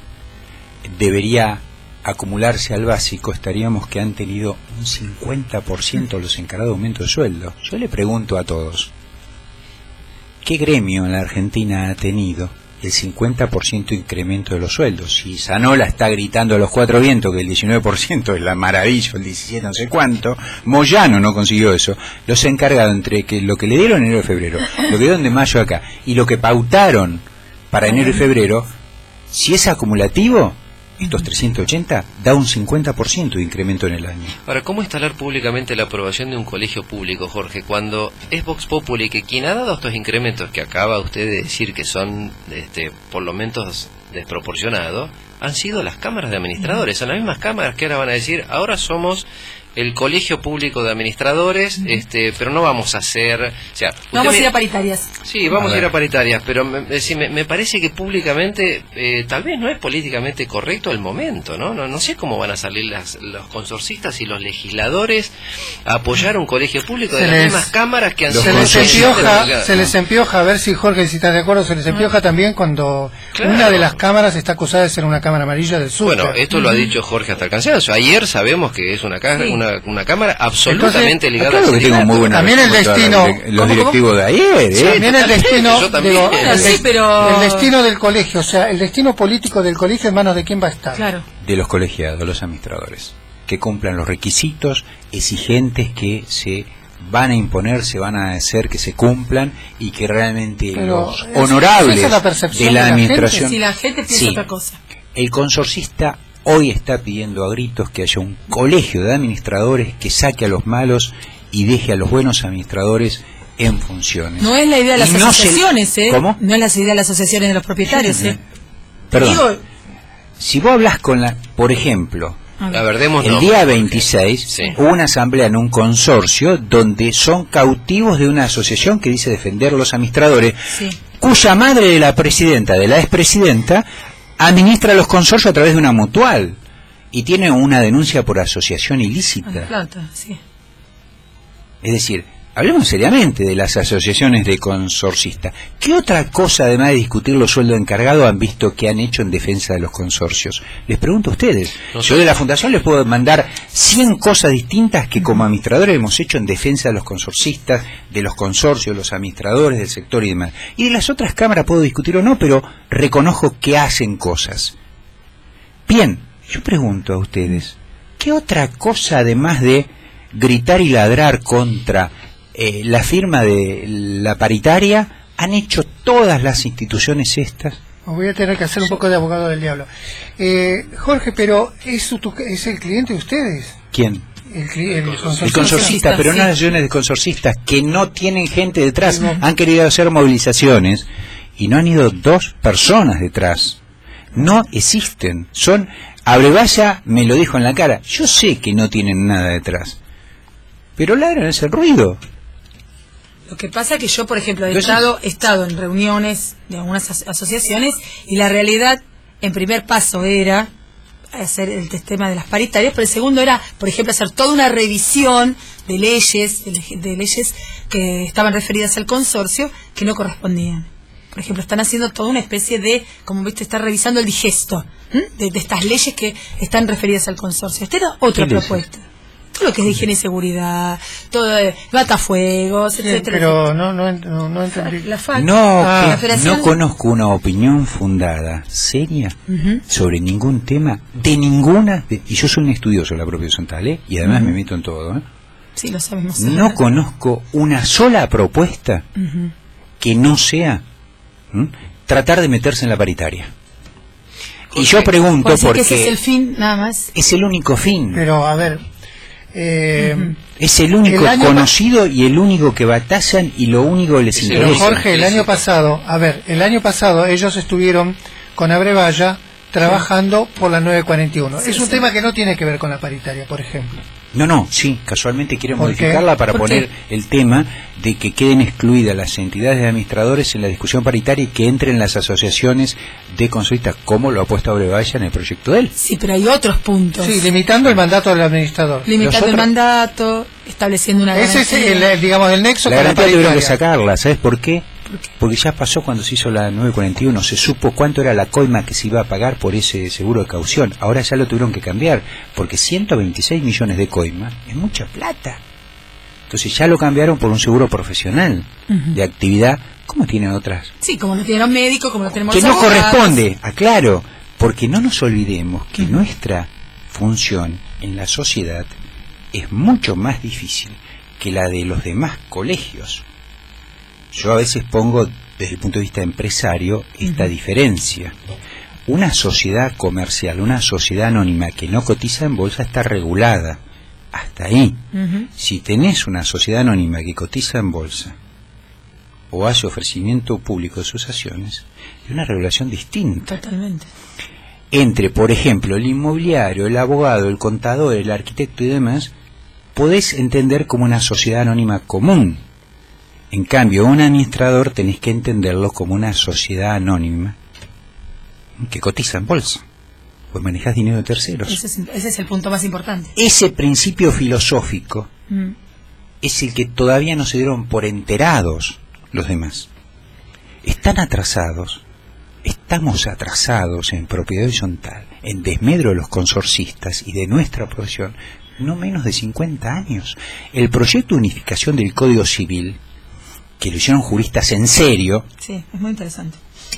debería acumularse al básico, estaríamos que han tenido un 50% los encargados de aumento de sueldo. Yo le pregunto a todos, ¿qué gremio en la Argentina ha tenido el 50% incremento de los sueldos? Si Sanola está gritando a los cuatro vientos que el 19% es la maravilla, el 17 no sé cuánto, Moyano no consiguió eso. Los encargados, entre que lo que le dieron en enero y febrero, lo que dieron de mayo acá, y lo que pautaron para enero y febrero, si es acumulativo, estos 380 da un 50% de incremento en el año. Ahora, ¿cómo instalar públicamente la aprobación de un colegio público, Jorge, cuando es Vox Populi que quien ha dado estos incrementos que acaba usted de decir que son por lo menos desproporcionados, han sido las cámaras de administradores? Son las mismas cámaras que ahora van a decir, ahora somos el colegio público de administradores, pero no vamos a hacer, o sea, vamos a ir a paritarias. Sí, vamos a ir a paritarias, pero me parece que públicamente tal vez no es políticamente correcto el momento, ¿no? No sé cómo van a salir los consorcistas y los legisladores a apoyar un colegio público de las mismas cámaras que han sido. Se les empioja, a ver si Jorge, si estás de acuerdo, se les empioja también cuando una de las cámaras está acusada de ser una cámara amarilla del sur. Bueno, esto lo ha dicho Jorge hasta el cansancio. Ayer sabemos que es una cámara absolutamente ligada al sindicato. También el destino, los directivos de ayer, sí, también el destino, el destino del colegio, o sea, el destino político del colegio, ¿en manos de quién va a estar? Claro. De los colegiados, los administradores, que cumplan los requisitos exigentes que se van a imponerse, van a hacer que se cumplan y que realmente los honorables de la administración... Si la gente piensa otra cosa. El consorcista hoy está pidiendo a gritos que haya un colegio de administradores que saque a los malos y deje a los buenos administradores en funciones. No es la idea de las asociaciones, ¿Cómo? No es la idea de las asociaciones de los propietarios, Perdón. Si vos hablas con por ejemplo, el día 26 hubo una asamblea en un consorcio donde son cautivos de una asociación que dice defender los administradores, cuya madre de la expresidenta, administra los consorcios a través de una mutual y tiene una denuncia por asociación ilícita. Es decir, hablemos seriamente de las asociaciones de consorcistas. ¿Qué otra cosa, además de discutir los sueldos de encargado, han visto que han hecho en defensa de los consorcios? Les pregunto a ustedes. Yo de la Fundación les puedo mandar 100 cosas distintas que como administradores hemos hecho en defensa de los consorcistas, de los consorcios, los administradores del sector y demás. Y de las otras cámaras puedo discutir o no, pero reconozco que hacen cosas. Bien, yo pregunto a ustedes, ¿qué otra cosa, además de gritar y ladrar contra la firma de la paritaria, han hecho todas las instituciones estas? Voy a tener que hacer un poco de abogado del diablo. Jorge, pero ¿es el cliente de ustedes? ¿Quién? El consorcista, pero no las asociaciones de consorcistas que no tienen gente detrás. Han querido hacer movilizaciones y no han ido 2 personas detrás. No existen. Abrevaya me lo dijo en la cara. Yo sé que no tienen nada detrás, pero ladran ese ruido. Lo que pasa es que yo, por ejemplo, he estado en reuniones de algunas asociaciones y la realidad, en primer paso, era hacer el tema de las paritarias, pero el segundo era, por ejemplo, hacer toda una revisión de leyes que estaban referidas al consorcio que no correspondían. Por ejemplo, están haciendo toda una especie de, como viste, están revisando el digesto de estas leyes que están referidas al consorcio. Esta era otra propuesta. Todo lo que es de higiene y seguridad, todo de matafuegos, etcétera. Pero no entendí. No conozco una opinión fundada, seria, sobre ningún tema, y yo soy un estudioso de la propiedad horizontal, y además me meto en todo. Sí, lo sabemos. No conozco una sola propuesta que no sea tratar de meterse en la paritaria. Y yo pregunto porque ese es el fin, nada más. Es el único fin. Pero a ver, es el único conocido y el único que batallan y lo único que les interesa. Pero Jorge, el año pasado ellos estuvieron con Abrevaya trabajando por la 941. Es un tema que no tiene que ver con la paritaria, por ejemplo. Sí, casualmente quieren modificarla para poner el tema de que queden excluidas las entidades de administradores en la discusión paritaria y que entren las asociaciones de consorcistas, como lo ha puesto Abrevaya en el proyecto de él. Sí, pero hay otros puntos. Sí, limitando el mandato del administrador. Limitando el mandato, estableciendo una garantía. Ese es el nexo. La garantía tuvieron que sacarla, ¿sabes por qué? Porque ya pasó cuando se hizo la 941, se supo cuánto era la coima que se iba a pagar por ese seguro de caución. Ahora ya lo tuvieron que cambiar, porque 126 millones de coima es mucha plata. Entonces ya lo cambiaron por un seguro profesional de actividad, como tienen otras. Sí, como no tienen médico, como no tenemos que no corresponde, aclaro, porque no nos olvidemos que nuestra función en la sociedad es mucho más difícil que la de los demás colegios. Yo a veces pongo desde el punto de vista empresario esta diferencia. Una sociedad comercial, una sociedad anónima que no cotiza en bolsa está regulada. Hasta ahí. Si tenés una sociedad anónima que cotiza en bolsa o hace ofrecimiento público de sus acciones, es una regulación distinta. Totalmente. Entre, por ejemplo, el inmobiliario, el abogado, el contador, el arquitecto y demás, podés entender como una sociedad anónima común. En cambio, un administrador tenés que entenderlo como una sociedad anónima que cotiza en bolsa, pues manejas dinero de terceros. Ese es el punto más importante. Ese principio filosófico es el que todavía no se dieron por enterados los demás. Están atrasados, estamos atrasados en propiedad horizontal, en desmedro de los consorcistas y de nuestra profesión, no menos de 50 años. El proyecto de unificación del Código Civil, que lo hicieron juristas en serio, sí, es muy interesante,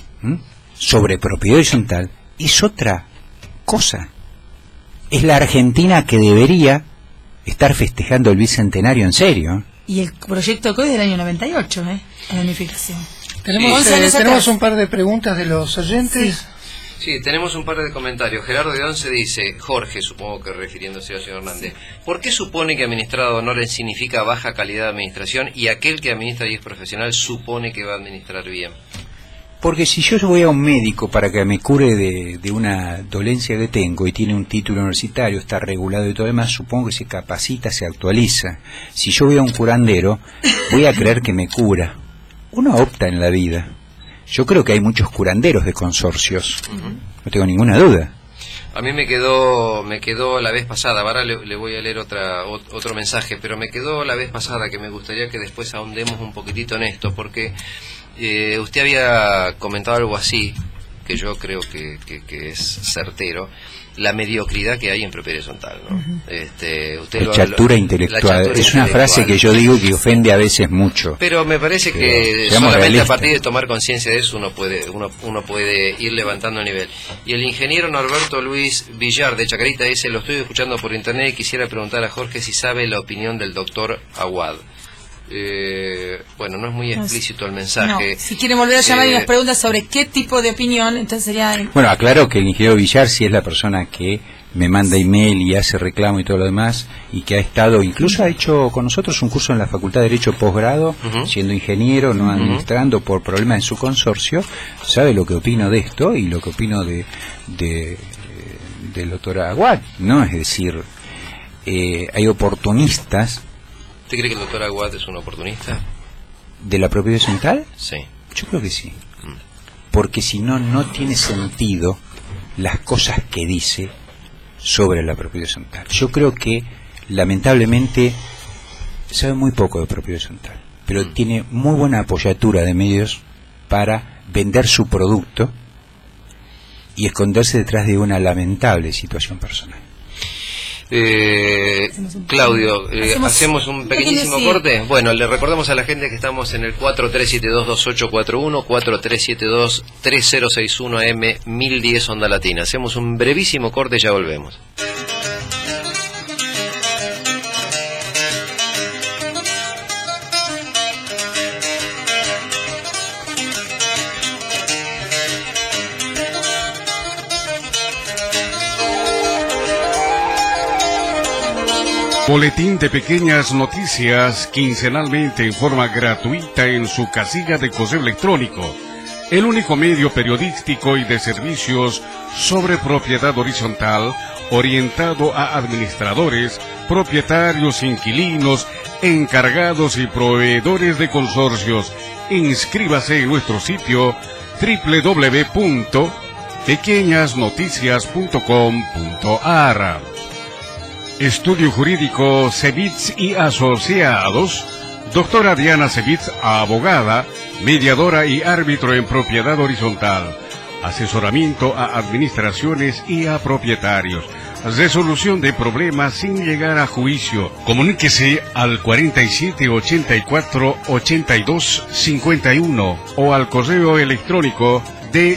sobre propiedad horizontal, es otra cosa. Es la Argentina que debería estar festejando el bicentenario en serio. Y el proyecto de código es del año 98, la unificación. Tenemos un par de preguntas de los oyentes. Sí, tenemos un par de comentarios. Gerardo de Once dice, Jorge, supongo que refiriéndose al señor Hernández, ¿por qué supone que administrado de honores significa baja calidad de administración y aquel que administra y es profesional supone que va a administrar bien? Porque si yo voy a un médico para que me cure de una dolencia que tengo y tiene un título universitario, está regulado y todo demás, supongo que se capacita, se actualiza. Si yo voy a un curandero, voy a creer que me cura. Uno opta en la vida. Yo creo que hay muchos curanderos de consorcios, no tengo ninguna duda. A mí me quedó la vez pasada, ahora le voy a leer otro mensaje, pero me quedó la vez pasada que me gustaría que después ahondemos un poquitito en esto, porque usted había comentado algo así, que yo creo que es certero, la mediocridad que hay en propiedad horizontal, ¿no? Usted la chatura intelectual, es una frase que yo digo que ofende a veces mucho. Pero me parece que solamente realistas. A partir de tomar conciencia de eso uno puede ir levantando el nivel. Y el ingeniero Norberto Luis Villar de Chacarita dice, lo estoy escuchando por internet y quisiera preguntar a Jorge si sabe la opinión del doctor Aguad. Bueno, no es muy explícito el mensaje. No. Si quieren volver a llamar y nos preguntan sobre qué tipo de opinión, entonces sería... Bueno, aclaro que el ingeniero Villar sí es la persona que me manda email y hace reclamo y todo lo demás, y que ha estado, incluso ha hecho con nosotros un curso en la Facultad de Derecho posgrado, siendo ingeniero, no administrando por problemas en su consorcio, sabe lo que opino de esto y lo que opino del doctor Aguad, ¿no? Es decir, hay oportunistas. ¿Usted cree que el doctor Aguad es un oportunista? ¿De la propiedad horizontal? Sí. Yo creo que sí. Porque si no, no tiene sentido las cosas que dice sobre la propiedad horizontal. Yo creo que, lamentablemente, sabe muy poco de propiedad horizontal, pero tiene muy buena apoyatura de medios para vender su producto y esconderse detrás de una lamentable situación personal. Claudio, hacemos un pequeñísimo corte. Bueno, le recordamos a la gente que estamos en el 43722841, 43723061 AM 1010 Onda Latina. Hacemos un brevísimo corte y ya volvemos. Boletín de pequeñas noticias quincenalmente en forma gratuita en su casilla de correo electrónico. El único medio periodístico y de servicios sobre propiedad horizontal orientado a administradores, propietarios, inquilinos, encargados y proveedores de consorcios. Inscríbase en nuestro sitio www.pequeñasnoticias.com.ar. Estudio Jurídico Cebits y Asociados. Doctora Diana Cebits, abogada, mediadora y árbitro en propiedad horizontal. Asesoramiento a administraciones y a propietarios. Resolución de problemas sin llegar a juicio. Comuníquese al 4784-8251 o al correo electrónico de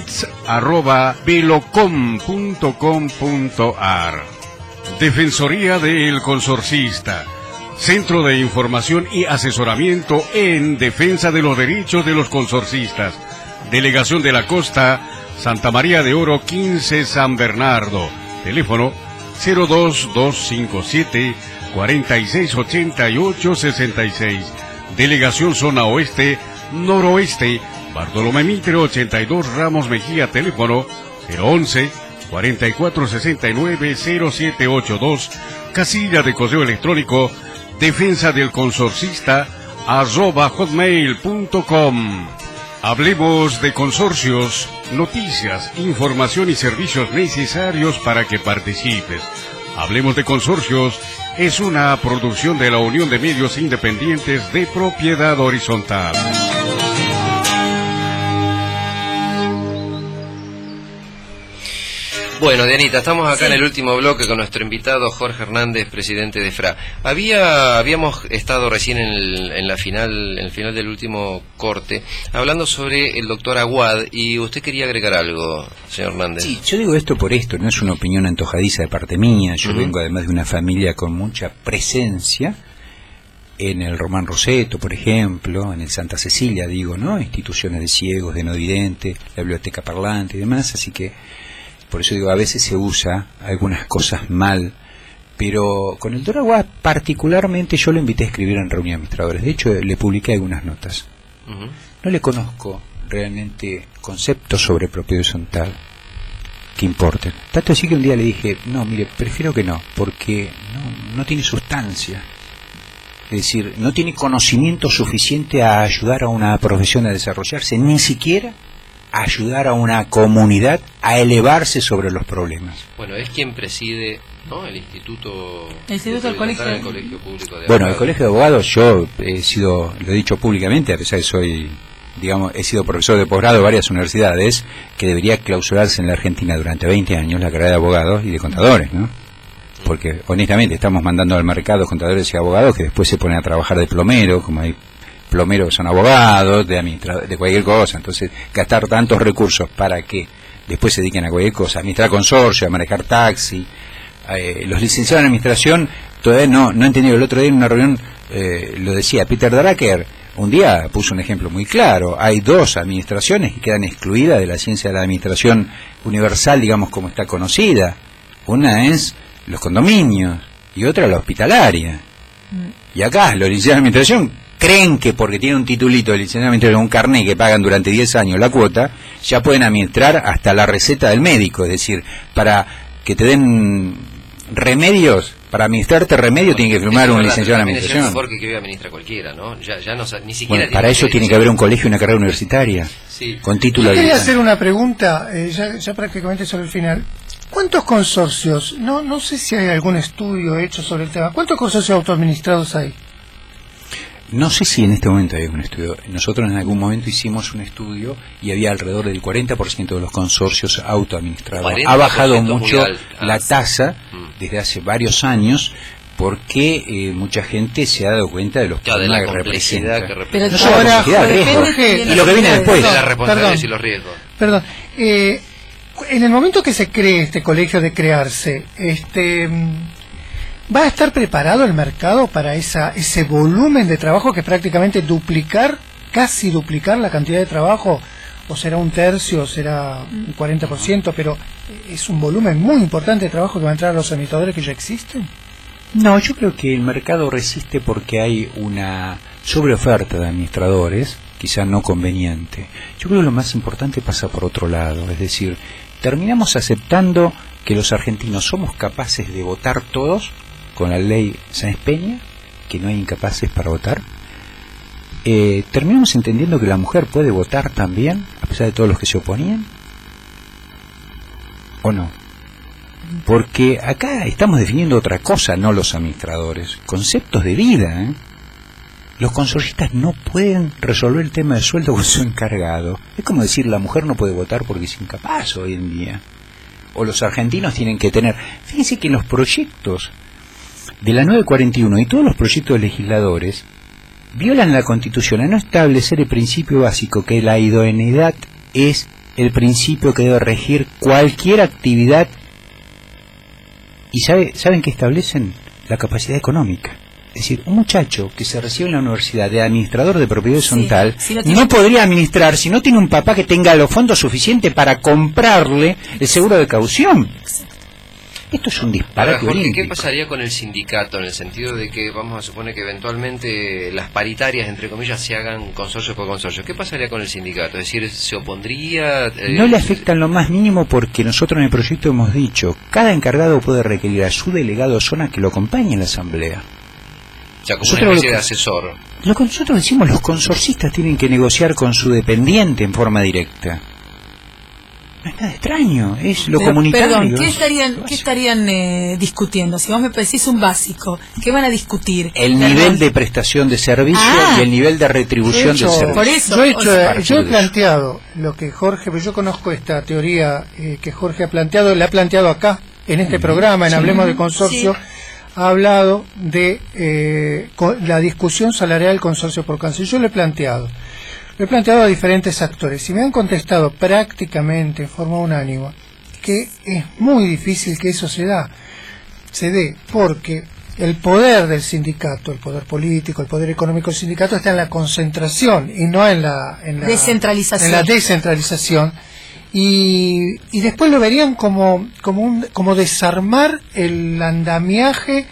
cebits@velocom.com.ar. Defensoría del Consorcista. Centro de Información y Asesoramiento en defensa de los derechos de los consorcistas. Delegación de la Costa, Santa María de Oro 15, San Bernardo. Teléfono 02257 468866. Delegación Zona Oeste, Noroeste, Bartolomé Mitre 82, Ramos Mejía. Teléfono 011 4469-0782, casilla de correo electrónico defensa del consorcista @hotmail.com. Hablemos de consorcios, noticias, información y servicios necesarios para que participes. Hablemos de consorcios es una producción de la Unión de Medios Independientes de Propiedad Horizontal. Bueno, Dianita, estamos acá en el último bloque con nuestro invitado Jorge Hernández, presidente de FRA. Habíamos estado recién en el final del último corte, hablando sobre el doctor Aguad, y usted quería agregar algo, señor Hernández. Sí, yo digo esto por esto, no es una opinión antojadiza de parte mía, yo vengo además de una familia con mucha presencia, en el Román Rosetto, por ejemplo, en el Santa Cecilia, digo, ¿no? Instituciones de ciegos, de no videntes, la biblioteca parlante y demás, así que por eso digo, a veces se usa algunas cosas mal, pero con el Doragua particularmente yo lo invité a escribir en reunión de administradores, de hecho le publiqué algunas notas. No le conozco realmente conceptos sobre propiedad horizontal que importen. Tanto así que un día le dije, no, mire, prefiero que no, porque no tiene sustancia. Es decir, no tiene conocimiento suficiente a ayudar a una profesión a desarrollarse, ni siquiera a ayudar a una comunidad a elevarse sobre los problemas. Bueno, es quien preside, ¿no?, el Instituto del Colegio Público de Abogados. Bueno, el Colegio de Abogados, yo he sido, lo he dicho públicamente, a pesar de que soy, digamos, he sido profesor de posgrado de varias universidades, que debería clausurarse en la Argentina durante 20 años la carrera de abogados y de contadores, ¿no? Porque honestamente estamos mandando al mercado contadores y abogados que después se ponen a trabajar de plomero, como hay plomeros que son abogados, de cualquier cosa. Entonces, gastar tantos recursos para que después se dediquen a cualquier cosa, a administrar consorcio, a manejar taxi. Los licenciados en administración todavía no he entendido. El otro día en una reunión lo decía Peter Drucker, un día puso un ejemplo muy claro. Hay 2 administraciones que quedan excluidas de la ciencia de la administración universal, digamos, como está conocida. Una es los condominios y otra la hospitalaria. Y acá los licenciados en administración creen que porque tienen un titulito de licenciado en administración, un carnet que pagan durante 10 años la cuota, ya pueden administrar hasta la receta del médico. Es decir, para que te den remedios, para administrarte remedios, tiene que firmar un licenciado en administración. Porque que administra cualquiera, ¿no? Ya no, ni siquiera. Bueno, para eso tiene que haber un colegio y una carrera universitaria, sí, con título. Yo quería hacer una pregunta, ya prácticamente sobre el final. ¿Cuántos consorcios, no sé si hay algún estudio hecho sobre el tema, cuántos consorcios autoadministrados hay? No sé si en este momento hay un estudio. Nosotros en algún momento hicimos un estudio y había alrededor del 40% de los consorcios autoadministrados. Ha bajado mucho la tasa desde hace varios años porque mucha gente se ha dado cuenta de los problemas que representa. Pero no solo la complejidad, riesgo. Y lo que viene después. De las responsabilidades y los riesgos. Perdón. En el momento que se cree este colegio de crearse, ¿va a estar preparado el mercado para ese volumen de trabajo que es prácticamente casi duplicar la cantidad de trabajo? ¿O será un tercio, o será un 40%? Pero es un volumen muy importante de trabajo que va a entrar a los administradores que ya existen. No, yo creo que el mercado resiste porque hay una sobreoferta de administradores, quizá no conveniente. Yo creo que lo más importante pasa por otro lado, es decir, terminamos aceptando que los argentinos somos capaces de votar todos con la ley Sáenz Peña, que no hay incapaces para votar. Terminamos entendiendo que la mujer puede votar también, a pesar de todos los que se oponían, ¿o no? Porque acá estamos definiendo otra cosa, no los administradores, conceptos de vida, Los consorcistas no pueden resolver el tema del sueldo con su encargado. Es como decir, la mujer no puede votar porque es incapaz hoy en día. O los argentinos tienen que tener... Fíjense que en los proyectos de la 941 y todos los proyectos legisladores violan la Constitución a no establecer el principio básico que la idoneidad es el principio que debe regir cualquier actividad. ¿Y saben qué establecen? La capacidad económica. Es decir, un muchacho que se recibe en la universidad de administrador de propiedad horizontal no podría administrar si no tiene un papá que tenga los fondos suficientes para comprarle el seguro de caución. Esto es un disparate. Ahora, Jorge, olímpico. ¿qué pasaría con el sindicato en el sentido de que vamos a suponer que eventualmente las paritarias, entre comillas, se hagan consorcio por consorcio? ¿Qué pasaría con el sindicato? Es decir, ¿se opondría? No le afecta en lo más mínimo porque nosotros en el proyecto hemos dicho, cada encargado puede requerir a su delegado zona que lo acompañe en la asamblea. O sea, como una especie de asesor. Lo que nosotros decimos, los consorcistas tienen que negociar con su dependiente en forma directa. No es nada extraño, es lo comunitario. Perdón, ¿qué estarían discutiendo? Si vos me decís un básico, ¿qué van a discutir? El nivel de prestación de servicio y el nivel de retribución del servicio. Por eso, yo he planteado lo que Jorge, pero yo conozco esta teoría que Jorge ha planteado, la ha planteado acá, en este programa, en Hablemos de Consorcio, ha hablado de la discusión salarial del consorcio por consorcio. Yo lo he planteado a diferentes actores y me han contestado prácticamente en forma unánime que es muy difícil que eso se dé porque el poder del sindicato, el poder político, el poder económico del sindicato está en la concentración y no en la descentralización. En la descentralización. Y después lo verían como desarmar el andamiaje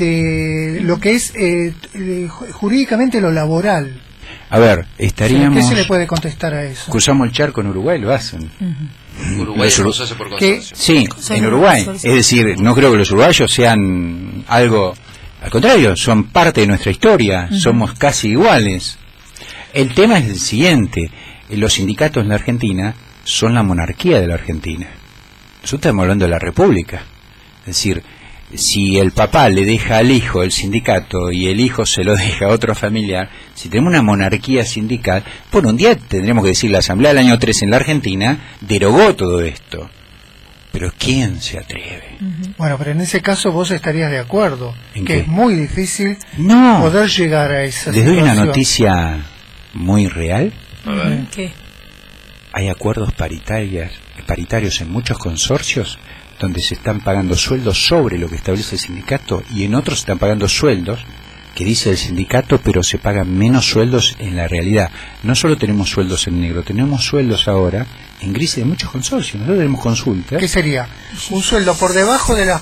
de lo que es jurídicamente lo laboral. A ver, estaríamos... ¿Qué se le puede contestar a eso? Cruzamos el charco en Uruguay, lo hacen. Uruguay se hace por consorcio. Sí, en Uruguay. Es decir, no creo que los uruguayos sean algo... Al contrario, son parte de nuestra historia, somos casi iguales. El tema es el siguiente, los sindicatos en la Argentina son la monarquía de la Argentina. Nosotros estamos hablando de la República. Es decir, si el papá le deja al hijo el sindicato y el hijo se lo deja a otro familiar, si tenemos una monarquía sindical, bueno, un día tendremos que decir, la Asamblea del año 3 en la Argentina derogó todo esto. Pero ¿quién se atreve? Bueno, pero en ese caso vos estarías de acuerdo, ¿En que qué? es muy difícil No. poder llegar a esa Les doy una situación. noticia muy real. A ver. ¿Qué? Hay acuerdos paritarios en muchos consorcios donde se están pagando sueldos sobre lo que establece el sindicato y en otros se están pagando sueldos que dice el sindicato, pero se pagan menos sueldos en la realidad. No solo tenemos sueldos en negro, tenemos sueldos ahora en gris de muchos consorcios. Nosotros tenemos consultas. ¿Qué sería? Un sueldo por debajo del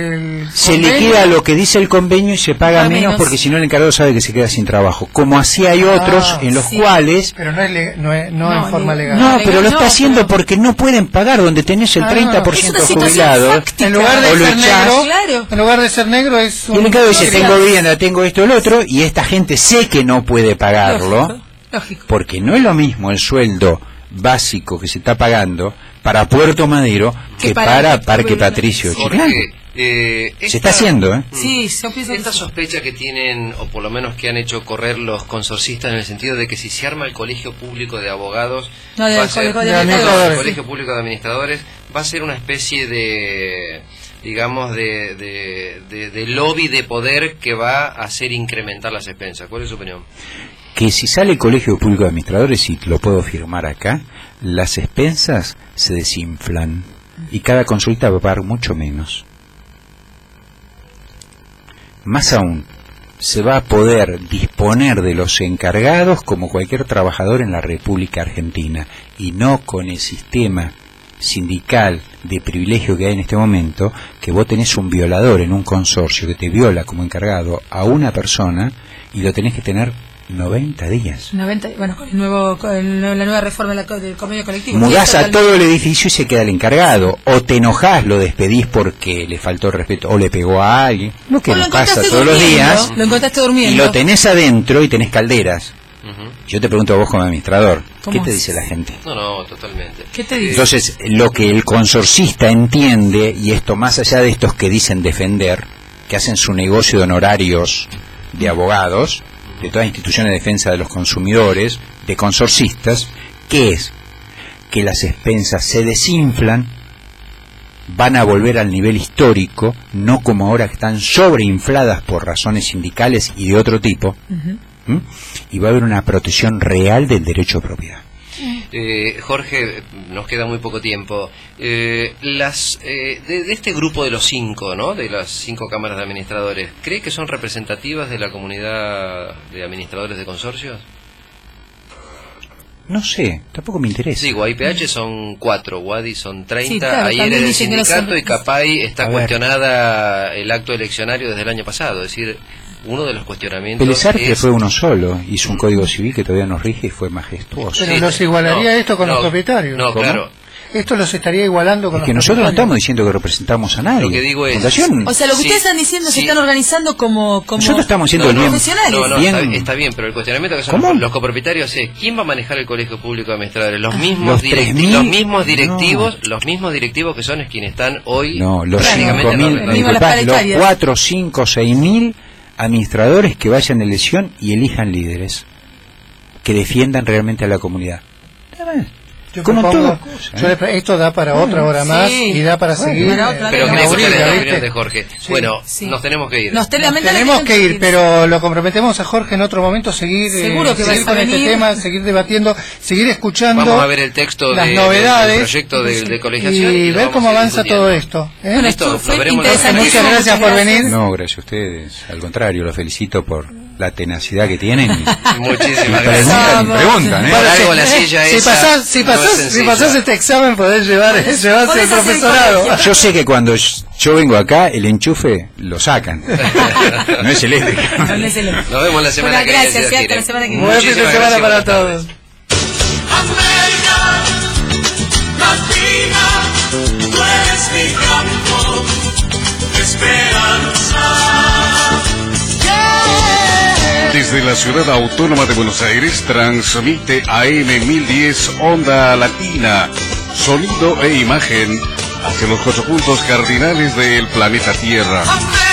Se convenio. liquida lo que dice el convenio y se paga Paga menos menos. porque si no el encargado sabe que se queda sin trabajo. Como así hay otros en los sí. cuales... Pero no en No, forma legal. No, pero lo no, está haciendo pero- porque no pueden pagar donde tenés el 30% Es una situación jubilados. fáctica. En lugar de o lo ser echás. negro, Claro. en lugar de ser negro es Y el un... encargado dice, Lógico. tengo vivienda, tengo esto, el otro, y esta gente sé que no puede pagarlo, Lógico. porque no es lo mismo el sueldo básico que se está pagando para Puerto Madero que para Parque Patricio Chiclana. Jorge, Se está haciendo, ¿eh? Sí, yo pienso que Esta sí. sospecha que tienen, o por lo menos que han hecho correr los consorcistas, en el sentido de que si se arma el colegio público de abogados, No, de va a ser- colegio de administradores. el colegio público de administradores, va a ser una especie de, digamos, de lobby de poder que va a hacer incrementar las expensas. ¿Cuál es su opinión? Que si sale el Colegio Público de Administradores, y lo puedo firmar acá, las expensas se desinflan y cada consulta va a pagar mucho menos. Más aún, se va a poder disponer de los encargados como cualquier trabajador en la República Argentina y no con el sistema sindical de privilegio que hay en este momento, que vos tenés un violador en un consorcio que te viola como encargado a una persona y lo tenés que tener 90 días. 90, bueno, con la nueva reforma del convenio colectivo. Mudás Sí, a total- todo el edificio y se queda el encargado. O te enojás, lo despedís porque le faltó el respeto o le pegó a alguien. Lo que O lo nos pasa encontraste todos los durmiendo, días. Lo encontraste durmiendo. Y lo tenés adentro y tenés calderas. Ujú. Yo te pregunto a vos como administrador, ¿qué ¿Cómo te es? dice la gente? No, totalmente. ¿Qué te dice? Entonces, lo que el consorcista entiende, y esto más allá de estos que dicen defender, que hacen su negocio de honorarios de abogados, de todas las instituciones de defensa de los consumidores, de consorcistas, ¿qué es? Que las expensas se desinflan, van a volver al nivel histórico, no como ahora que están sobreinfladas por razones sindicales y de otro tipo, ¿m? Y va a haber una protección real del derecho de propiedad. Jorge, nos queda muy poco tiempo. De este grupo de los 5, ¿no? De las 5 cámaras de administradores, ¿cree que son representativas de la comunidad de administradores de consorcios? No sé, tampoco me interesa. Digo, IPH son 4, Wadi son 30, Sí, claro, ayer también era el dicen que no sindicato son- y Capay está A ver. cuestionada el acto eleccionario desde el año pasado. Es decir, uno de los cuestionamientos Pelizarte es... fue uno solo, hizo un código civil que todavía nos rige y fue majestuoso. Pero Sí, los igualaría esto con no, los propietarios. No, ¿Cómo? claro. Esto los estaría igualando con Es que los nosotros no propietarios. estamos diciendo que representamos a nadie. Lo que digo es- Fundación, O sea, lo que Sí, ustedes están diciendo, se sí. están organizando como nosotros estamos diciendo No, el bien. profesionales. No, bien- está bien, pero el cuestionamiento que son ¿Cómo? los copropietarios es ¿quién va a manejar el colegio público de administradores? Los mismos, Los 3.000, los mismos directivos, no. los mismos directivos que son quienes están hoy No, los prácticamente 5.000, en la- Mismo las disculpá, los paritarias. 4, 5, 6.000 administradores que vayan a elección y elijan líderes que defiendan realmente a la comunidad. Esto da para otra hora más y da para seguir. Pero queremos escuchar la opinión de Jorge. Bueno, nos tenemos que ir. Nos tenemos que ir, pero lo comprometemos a Jorge en otro momento, seguir con este tema, seguir debatiendo, seguir escuchando. Vamos a ver el texto las novedades, del proyecto de colegiación y ver cómo avanza todo esto. Bueno, esto fue interesante. Muchas gracias por venir. No, gracias a ustedes. Al contrario, los felicito por la tenacidad que tienen. Muchísimas gracias. Preguntan, ¿eh? Algo la silla si pasás este examen podés llevarse el profesorado. Yo sé que cuando yo vengo acá, el enchufe lo sacan. No es el este. Nos vemos la semana que viene. Gracias, hasta la semana que viene. Buen fin de semana para todos. América Latina, tú eres mi campo de esperanza. Desde la ciudad autónoma de Buenos Aires transmite AM 1010 Onda Latina, sonido e imagen hacia los 8 puntos cardinales del planeta Tierra.